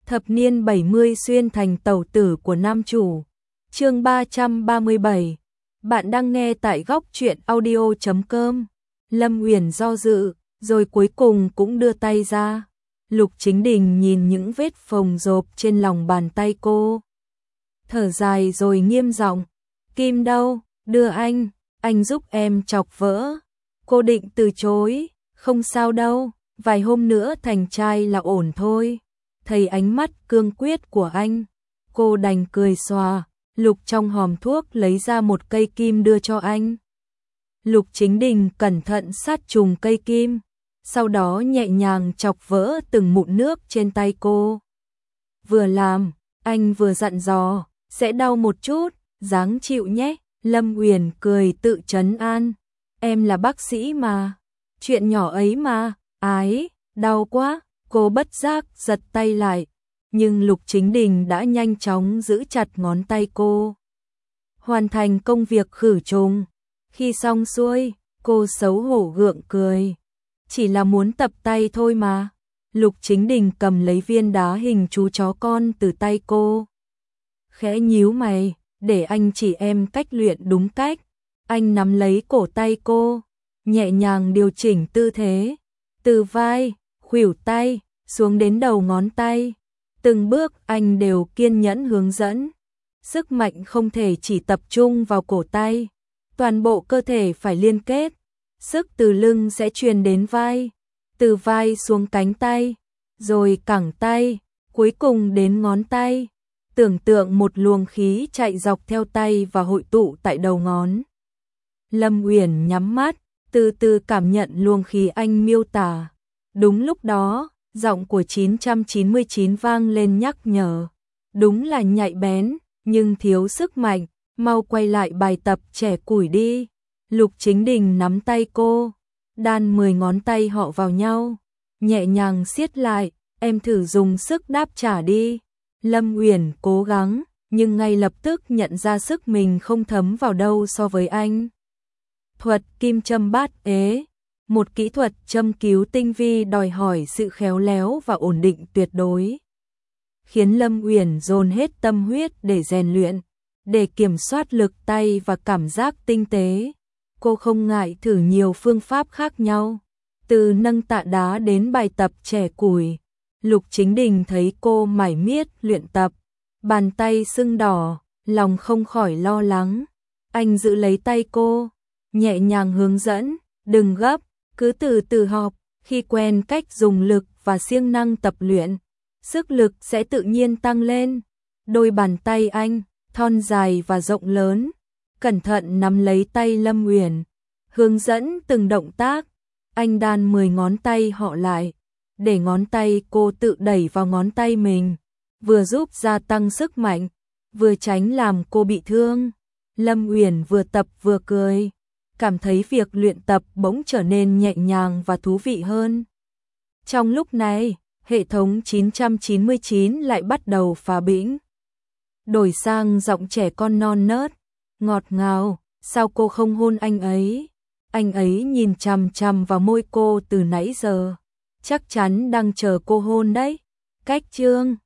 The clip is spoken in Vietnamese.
Thập niên 70 xuyên thành tẩu tử của nam chủ. Chương 337. Bạn đang nghe tại góc truyện audio.com. Lâm Uyển do dự, rồi cuối cùng cũng đưa tay ra. Lục Chính Đình nhìn những vết phồng rộp trên lòng bàn tay cô, thở dài rồi nghiêm giọng, "Kim đâu, đưa anh giúp em chọc vỡ." Cô định từ chối, "Không sao đâu, vài hôm nữa thành trai là ổn thôi." Thấy ánh mắt cương quyết của anh, cô đành cười xòa, lục trong hòm thuốc lấy ra một cây kim đưa cho anh. Lục Chính Đình cẩn thận sát trùng cây kim, sau đó nhẹ nhàng chọc vỡ từng mụn nước trên tay cô. Vừa làm, anh vừa dặn dò, "Sẽ đau một chút, ráng chịu nhé." Lâm Uyển cười tự trấn an, "Em là bác sĩ mà, chuyện nhỏ ấy mà." "Ái, đau quá." Cô bất giác giật tay lại, nhưng Lục Chính Đình đã nhanh chóng giữ chặt ngón tay cô. Hoàn thành công việc khử trùng. Khi xong xuôi, cô xấu hổ gượng cười, "Chỉ là muốn tập tay thôi mà." Lục Chính Đình cầm lấy viên đá hình chú chó con từ tay cô, khẽ nhíu mày, "Để anh chỉ em cách luyện đúng cách." Anh nắm lấy cổ tay cô, nhẹ nhàng điều chỉnh tư thế, từ vai, khuỷu tay, xuống đến đầu ngón tay. Từng bước anh đều kiên nhẫn hướng dẫn. Sức mạnh không thể chỉ tập trung vào cổ tay, toàn bộ cơ thể phải liên kết. Sức từ lưng sẽ truyền đến vai, từ vai xuống cánh tay, rồi cẳng tay, cuối cùng đến ngón tay. Tưởng tượng một luồng khí chạy dọc theo tay và hội tụ tại đầu ngón. Lâm Uyển nhắm mắt, từ từ cảm nhận luồng khí anh miêu tả. Đúng lúc đó, giọng của 999 vang lên nhắc nhở, "Đúng là nhạy bén, nhưng thiếu sức mạnh, mau quay lại bài tập trẻ củi đi." Lục Chính Đình nắm tay cô, đan 10 ngón tay họ vào nhau, nhẹ nhàng siết lại, "Em thử dùng sức đáp trả đi." Lâm Uyển cố gắng, nhưng ngay lập tức nhận ra sức mình không thấm vào đâu so với anh. Thuật kim châm bát ế, một kỹ thuật châm cứu tinh vi đòi hỏi sự khéo léo và ổn định tuyệt đối, khiến Lâm Uyển dồn hết tâm huyết để rèn luyện, để kiểm soát lực tay và cảm giác tinh tế. Cô không ngại thử nhiều phương pháp khác nhau, từ nâng tạ đá đến bài tập trẻ củi. Lục Chính Đình thấy cô mải miết luyện tập, bàn tay sưng đỏ, lòng không khỏi lo lắng. Anh giữ lấy tay cô, nhẹ nhàng hướng dẫn, "Đừng gấp, cứ từ từ học, khi quen cách dùng lực và siêng năng tập luyện, sức lực sẽ tự nhiên tăng lên." Đôi bàn tay anh, thon dài và rộng lớn, cẩn thận nắm lấy tay Lâm Uyển, hướng dẫn từng động tác. Anh đan 10 ngón tay họ lại, để ngón tay cô tự đẩy vào ngón tay mình, vừa giúp gia tăng sức mạnh, vừa tránh làm cô bị thương. Lâm Uyển vừa tập vừa cười, cảm thấy việc luyện tập bỗng trở nên nhẹ nhàng và thú vị hơn. Trong lúc này, hệ thống 999 lại bắt đầu phá bĩnh, đổi sang giọng trẻ con non nớt, ngọt ngào, "Sao cô không hôn anh ấy?" Anh ấy nhìn chằm chằm vào môi cô từ nãy giờ, chắc chắn đang chờ cô hôn đấy. Cách chương